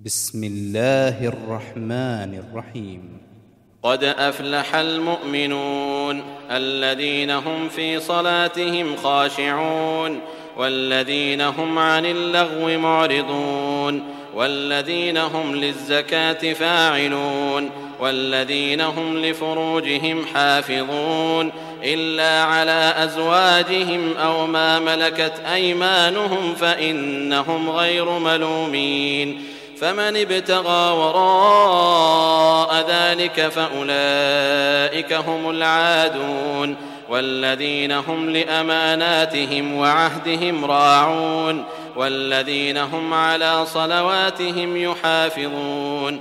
بسم الله الرحمن الرحيم. قد أفلح المؤمنون الذين هم في صلاتهم خاشعون والذين هم عن اللغو معرضون والذين هم للزكاة فاعلون والذين هم لفروجهم حافظون إلا على أزواجهم أو ما ملكت أيمانهم فإنهم غير ملومين فمن ابتغى وراء ذلك فأولئك هم العادون والذين هم لأماناتهم وعهدهم راعون والذين هم على صلواتهم يحافظون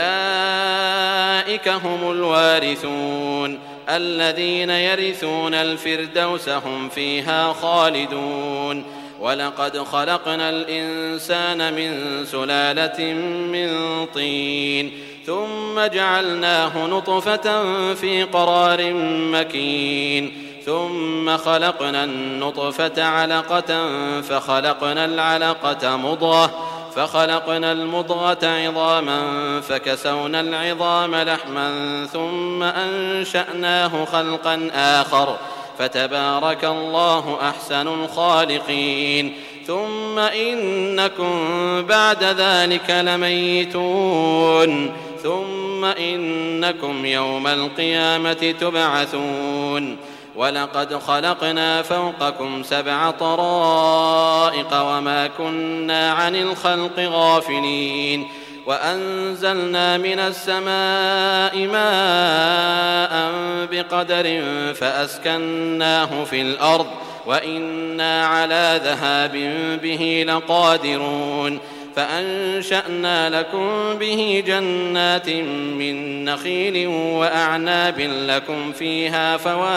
أولئك هم الوارثون الذين يرثون الفردوس هم فيها خالدون ولقد خلقنا الإنسان من سلالة من طين ثم جعلناه نطفة في قرار مكين ثم خلقنا النطفة علقة فخلقنا العلقة مضغة فخلقنا المضغة عظاما فكسونا العظام لحما ثم أنشأناه خلقا آخر فتبارك الله أحسن الخالقين ثم إنكم بعد ذلك لميتون ثم إنكم يوم القيامة تبعثون ولقد خلقنا فوقكم 7 طرائق وما كنا عن الخلق غافلين وأنزلنا من السماء ماء بقدر فأسكناه في الأرض وإنا على ذهاب به لقادرون فأنشأنا لكم به جنات من نخيل وأعناب لكم فيها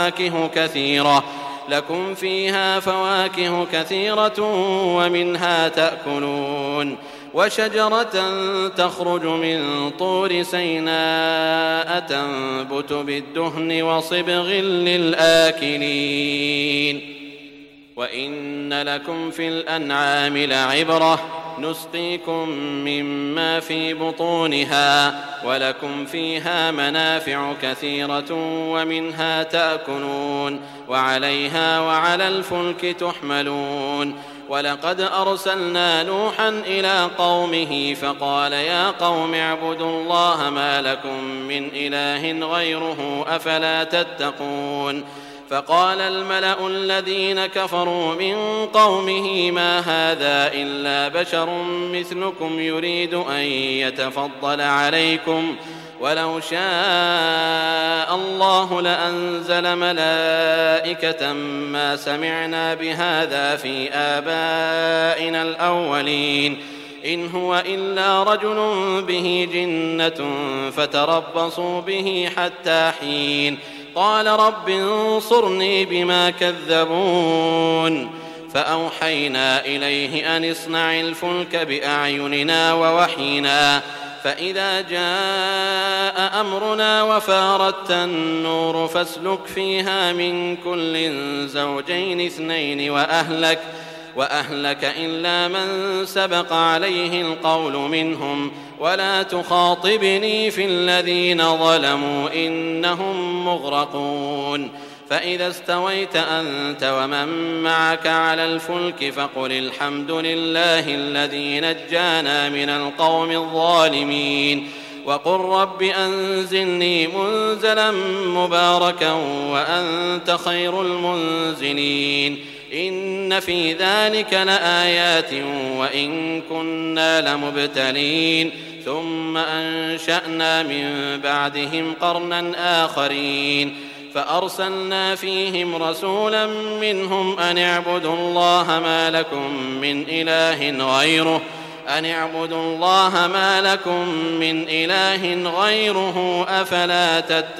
فواكه كثيرة ومنها تأكلون وشجرة تخرج من طور سيناء تنبت بالدهن وصبغ للآكلين وإن لكم في الأنعام لعبرة نسقيكم مما في بطونها ولكم فيها منافع كثيرة ومنها تأكلون وعليها وعلى الفلك تحملون ولقد أرسلنا نوحا إلى قومه فقال يا قوم اعبدوا الله ما لكم من إله غيره أفلا تتقون فقال الملأ الذين كفروا من قومه ما هذا إلا بشر مثلكم يريد أن يتفضل عليكم ولو شاء الله لأنزل ملائكة ما سمعنا بهذا في آبائنا الأولين إن هو إلا رجل به جنة فتربصوا به حتى حين قال رب انصرني بما كذبون فأوحينا إليه أن اصنع الفلك بأعيننا ووحينا فإذا جاء أمرنا وفارت النور فاسلك فيها من كل زوجين 2 وأهلك إلا من سبق عليه القول منهم ولا تخاطبني في الذين ظلموا إنهم مغرقون فإذا استويت أنت ومن معك على الفلك فقل الحمد لله الذي نجانا من القوم الظالمين وقل رب أنزلني منزلا مباركا وأنت خير المنزلين إن في ذلك لآيات وإن كنا لمبتلين ثم أنشأنا من بعدهم قرنا آخرين فأرسلنا فيهم رسولا منهم أن اعبدوا الله ما لكم من إله غيره أفلا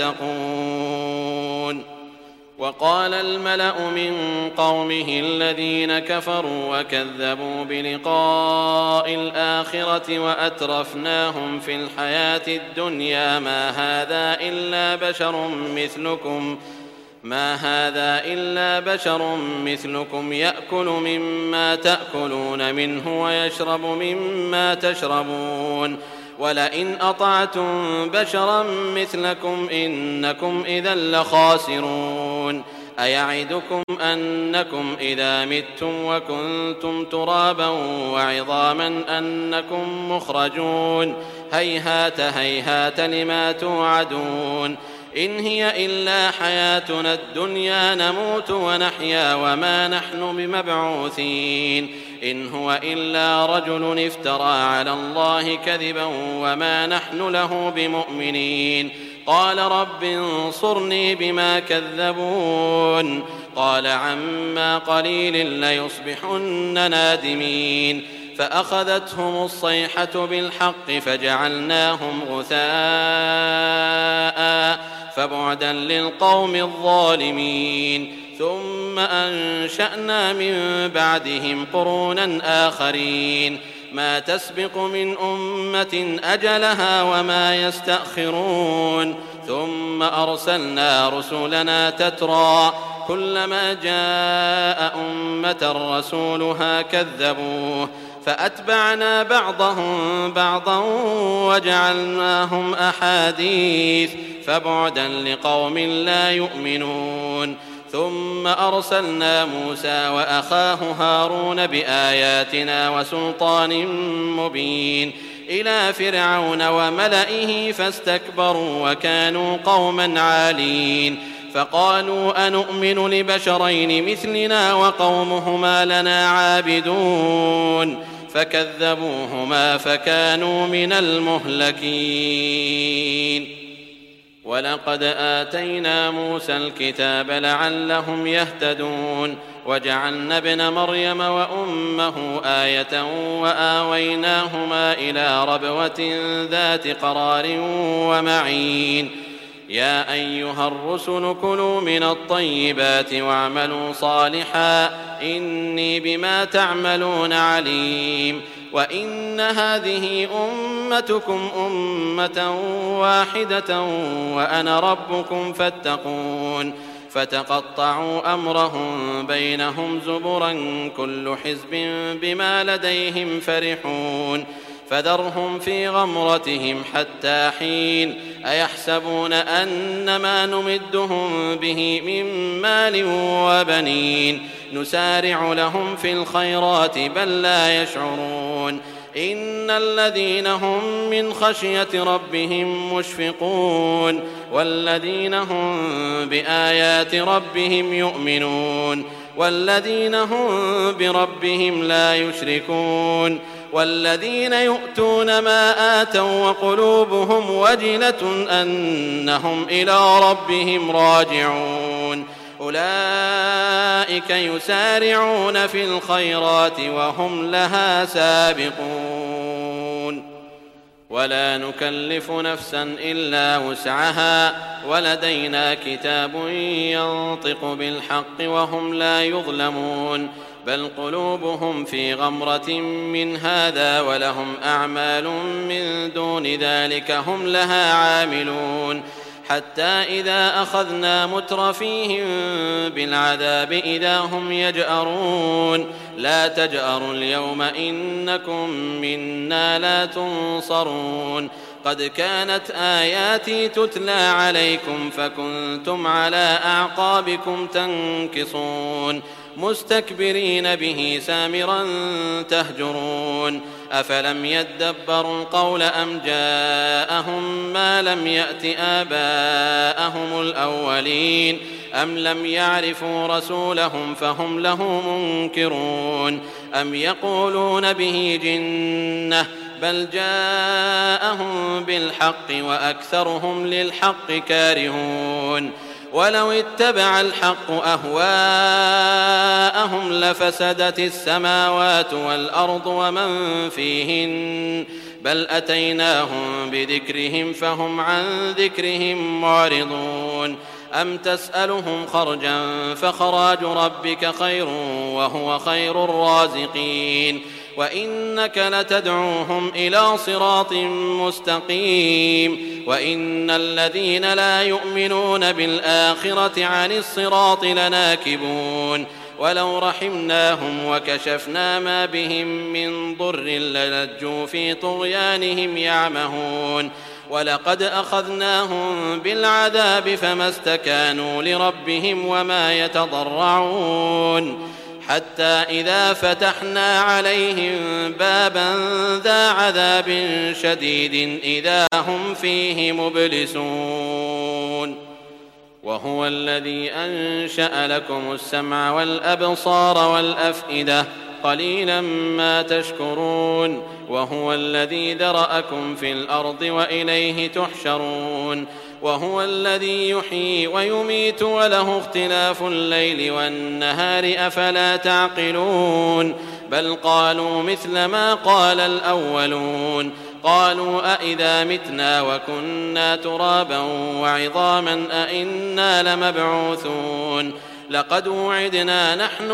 تتقون وقال الملأ من قومه الذين كفروا وكذبوا بلقاء الآخرة وأترفناهم في الحياة الدنيا ما هذا إلا بشر مثلكم ما هذا إلا بشر مثلكم يأكل مما تأكلون منه ويشرب مما تشربون ولئن أطعتم بشرا مثلكم إنكم إذا لخاسرون أيعدكم أنكم إذا متم وكنتم ترابا وعظاما أنكم مخرجون هيهات هيهات لما توعدون إن هي إلا حياتنا الدنيا نموت ونحيا وما نحن بمبعوثين إن هو إلا رجل افترى على الله كذبا وما نحن له بمؤمنين قال رب انصرني بما كذبون قال عما قليل ليصبحن نادمين فأخذتهم الصيحة بالحق فجعلناهم غثاء فبعدا للقوم الظالمين ثم أنشأنا من بعدهم قرونا آخرين ما تسبق من أمة أجلها وما يستأخرون ثم أرسلنا رسلنا تترى كلما جاء أمة رسولها كذبوه فأتبعنا بعضهم بعضا وجعلناهم أحاديث فبعدا لقوم لا يؤمنون ثم أرسلنا موسى وأخاه هارون بآياتنا وسلطان مبين إلى فرعون وملئه فاستكبروا وكانوا قوما عالين فقالوا أنؤمن لبشرين مثلنا وقومهما لنا عابدون فكذبوهما فكانوا من المهلكين ولقد آتينا موسى الكتاب لعلهم يهتدون وجعلنا ابن مريم وأمه آية وآويناهما إلى ربوة ذات قرار ومعين يا أيها الرسل كلوا من الطيبات واعملوا صالحا إني بما تعملون عليم وإن هذه أمتكم أمة واحدة وأنا ربكم فاتقون فتقطعوا أمرهم بينهم زبرا كل حزب بما لديهم فرحون فذرهم في غمرتهم حتى حين أيحسبون أن ما نمدهم به من مال وبنين نسارع لهم في الخيرات بل لا يشعرون إن الذين هم من خشية ربهم مشفقون والذين هم بآيات ربهم يؤمنون والذين هم بربهم لا يشركون والذين يؤتون ما آتوا وقلوبهم وجلة أنهم إلى ربهم راجعون أولئك يسارعون في الخيرات وهم لها سابقون ولا نكلف نفسا إلا وسعها ولدينا كتاب ينطق بالحق وهم لا يظلمون بل قلوبهم في غمرة من هذا ولهم أعمال من دون ذلك هم لها عاملون حتى إذا أخذنا مترفيهم بالعذاب إذا هم يجأرون لا تجأروا اليوم إنكم منا لا تنصرون قد كانت آياتي تتلى عليكم فكنتم على أعقابكم تنكصون مستكبرين به سامرا تهجرون أفلم يدبروا القول أم جاءهم ما لم يأت آباءهم الأولين أم لم يعرفوا رسولهم فهم له منكرون أم يقولون به جنة بل جاءهم بالحق وأكثرهم للحق كارهون ولو اتبع الحق أهواءهم لفسدت السماوات والأرض ومن فيهن بل أتيناهم بذكرهم فهم عن ذكرهم معرضون أم تسألهم خرجا فخراج ربك خير وهو خير الرازقين وإنك لتدعوهم إلى صراط مستقيم وإن الذين لا يؤمنون بالآخرة عن الصراط لناكبون ولو رحمناهم وكشفنا ما بهم من ضر للجوا في طغيانهم يعمهون ولقد أخذناهم بالعذاب فما استكانوا لربهم وما يتضرعون حتى إذا فتحنا عليهم بابا ذا عذاب شديد إذا هم فيه مبلسون وهو الذي أنشأ لكم السمع والأبصار والأفئدة قليلا ما تشكرون وهو الذي ذرأكم في الأرض وإليه تحشرون وهو الذي يحيي ويميت وله اختلاف الليل والنهار أفلا تعقلون بل قالوا مثل ما قال الأولون قالوا أئذا متنا وكنا ترابا وعظاما أئنا لمبعوثون لقد وعدنا نحن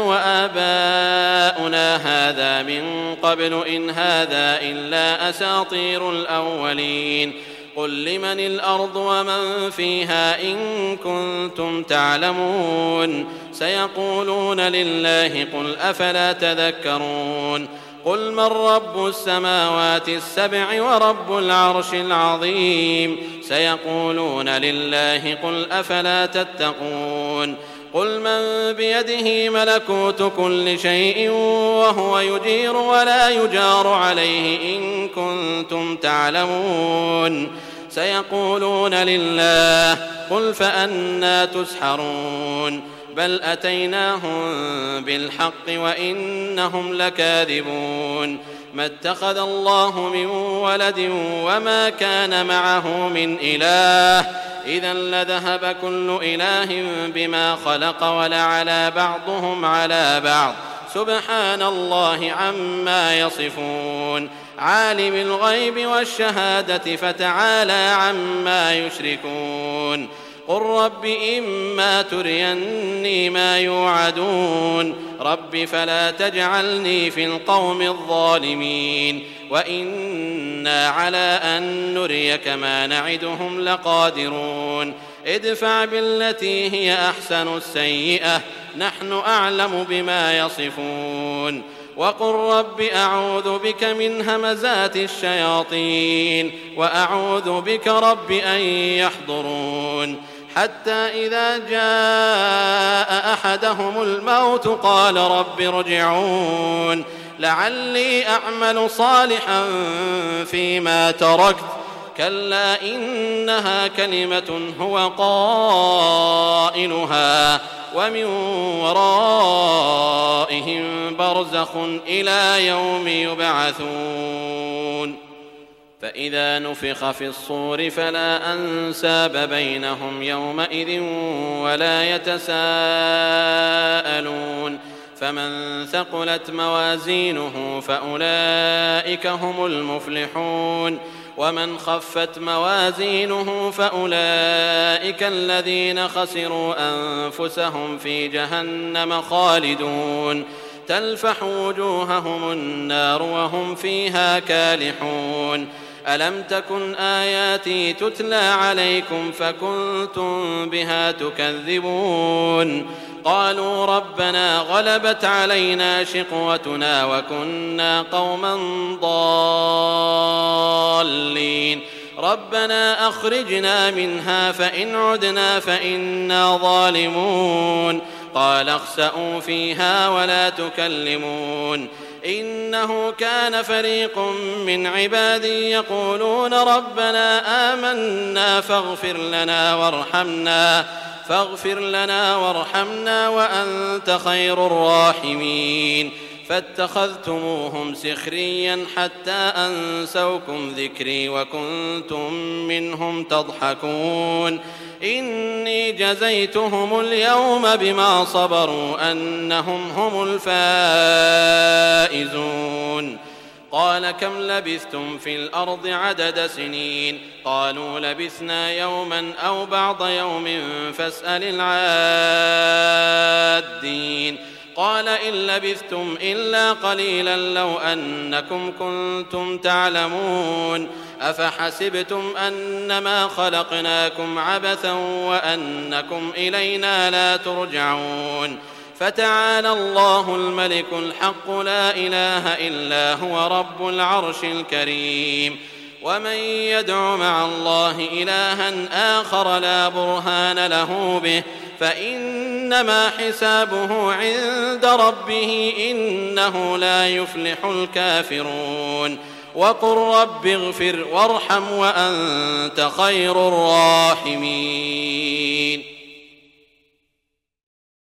وآباؤنا هذا من قبل إن هذا إلا أساطير الأولين قل لمن الأرض ومن فيها إن كنتم تعلمون سيقولون لله قل أفلا تذكرون قل من رب السماوات السبع ورب العرش العظيم سيقولون لله قل أفلا تتقون قل من بيده ملكوت كل شيء وهو يجير ولا يجار عليه إن كنتم تعلمون سيقولون لله قل فأنى تسحرون بل أتيناهم بالحق وإنهم لكاذبون ما اتخذ الله من ولد وما كان معه من إله إذا لذهب كل إله بما خلق ولعلى بعضهم على بعض سبحان الله عما يصفون عالم الغيب والشهادة فتعالى عما يشركون قل رب إما تريني ما يوعدون رب فلا تجعلني في القوم الظالمين وإنا على أن نريك ما نعدهم لقادرون ادفع بالتي هي أحسن السيئة نحن أعلم بما يصفون وقل رب أعوذ بك من همزات الشياطين وأعوذ بك رب أن يحضرون حتى إذا جاء أحدهم الموت قال رب ارجعون لعلي أعمل صالحا فيما تركت كلا إنها كلمة هو قائلها ومن ورائهم برزخ إلى يوم يبعثون فإذا نفخ في الصور فلا أنساب بينهم يومئذ ولا يتساءلون فمن ثقلت موازينه فأولئك هم المفلحون ومن خفت موازينه فأولئك الذين خسروا أنفسهم في جهنم خالدون تلفح وجوههم النار وهم فيها كالحون ألم تكن آياتي تتلى عليكم فكنتم بها تكذبون قالوا ربنا غلبت علينا شقوتنا وكنا قوما ضالين ربنا أخرجنا منها فإن عدنا فإنا ظالمون قال اخسئوا فيها ولا تكلمون إنه كان فريق من عبادي يقولون ربنا آمنا فاغفر لنا وارحمنا وأنت خير الراحمين فاتخذتموهم سخريا حتى أنسوكم ذكري وكنتم منهم تضحكون إني جزيتهم اليوم بما صبروا أنهم هم الفائزون قال كم لبثتم في الأرض عدد سنين قالوا لبثنا يوما أو بعض يوم فاسأل العادين قال إن لبثتم إلا قليلا لو أنكم كنتم تعلمون أفحسبتم أنما خلقناكم عبثا وأنكم إلينا لا ترجعون فتعالى الله الملك الحق لا إله إلا هو رب العرش الكريم ومن يدع مع الله إلها آخر لا برهان له به فإنما حسابه عند ربه إنه لا يفلح الكافرون وقل رب اغفر وارحم وأنت خير الراحمين.